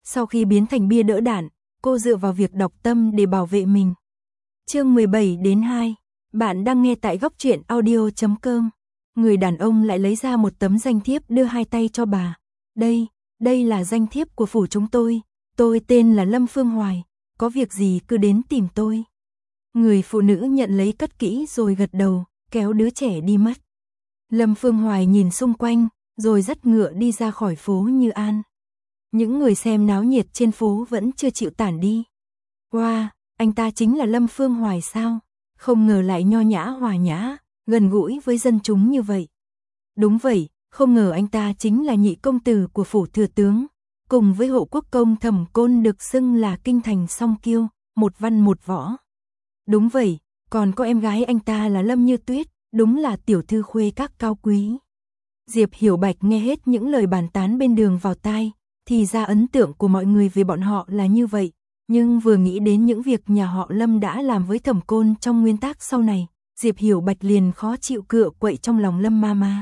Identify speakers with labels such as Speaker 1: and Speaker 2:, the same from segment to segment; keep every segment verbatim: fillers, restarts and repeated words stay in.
Speaker 1: Sau khi biến thành bia đỡ đạn, cô dựa vào việc đọc tâm để bảo vệ mình. Chương mười bảy đến hai. Bạn đang nghe tại góc truyện audio chấm com. Người đàn ông lại lấy ra một tấm danh thiếp đưa hai tay cho bà. Đây, đây là danh thiếp của phủ chúng tôi. Tôi tên là Lâm Phương Hoài. Có việc gì cứ đến tìm tôi. Người phụ nữ nhận lấy cất kỹ rồi gật đầu, kéo đứa trẻ đi mất. Lâm Phương Hoài nhìn xung quanh, rồi dắt ngựa đi ra khỏi phố Như An. Những người xem náo nhiệt trên phố vẫn chưa chịu tản đi. Wow, anh ta chính là Lâm Phương Hoài sao? Không ngờ lại nho nhã hòa nhã, gần gũi với dân chúng như vậy. Đúng vậy, không ngờ anh ta chính là nhị công tử của phủ thừa tướng, cùng với hộ quốc công Thẩm Côn được xưng là kinh thành song kiêu, một văn một võ. Đúng vậy, còn có em gái anh ta là Lâm Như Tuyết, đúng là tiểu thư khuê các cao quý. Diệp Hiểu Bạch nghe hết những lời bàn tán bên đường vào tai, thì ra ấn tượng của mọi người về bọn họ là như vậy, nhưng vừa nghĩ đến những việc nhà họ Lâm đã làm với Thẩm Côn trong nguyên tác sau này, Diệp Hiểu Bạch liền khó chịu cựa quậy trong lòng Lâm Mama.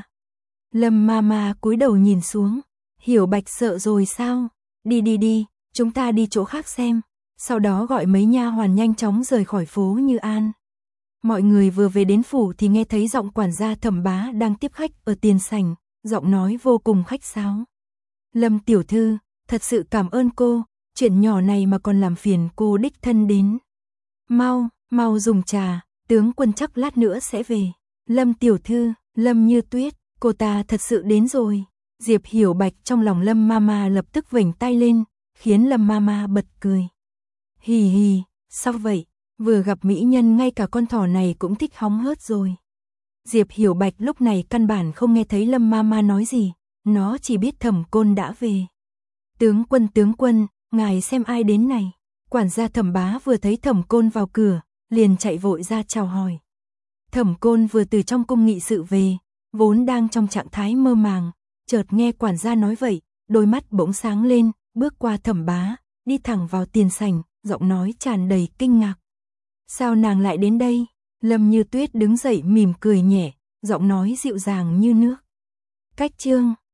Speaker 1: Lâm Mama cúi đầu nhìn xuống, Hiểu Bạch sợ rồi sao? Đi đi đi, chúng ta đi chỗ khác xem. Sau đó gọi mấy nha hoàn nhanh chóng rời khỏi phố Như An. Mọi người vừa về đến phủ thì nghe thấy giọng quản gia Thẩm Bá đang tiếp khách ở tiền sảnh, giọng nói vô cùng khách sáo. Lâm tiểu thư, thật sự cảm ơn cô, chuyện nhỏ này mà còn làm phiền cô đích thân đến. Mau, mau dùng trà, tướng quân chắc lát nữa sẽ về. Lâm tiểu thư, Lâm Như Tuyết, cô ta thật sự đến rồi. Diệp Hiểu Bạch trong lòng Lâm Mama lập tức vểnh tay lên, khiến Lâm Mama bật cười. Hì hì, sao vậy? Vừa gặp mỹ nhân ngay cả con thỏ này cũng thích hóng hớt rồi. Diệp Hiểu Bạch lúc này căn bản không nghe thấy Lâm Mama nói gì, nó chỉ biết Thẩm Côn đã về. Tướng quân tướng quân, ngài xem ai đến này. Quản gia Thẩm Bá vừa thấy Thẩm Côn vào cửa, liền chạy vội ra chào hỏi. Thẩm Côn vừa từ trong cung nghị sự về, vốn đang trong trạng thái mơ màng, chợt nghe quản gia nói vậy, đôi mắt bỗng sáng lên, bước qua Thẩm Bá, đi thẳng vào tiền sảnh, giọng nói tràn đầy kinh ngạc. Sao nàng lại đến đây? Lâm Như Tuyết đứng dậy mỉm cười nhẹ, giọng nói dịu dàng như nước. Cách chương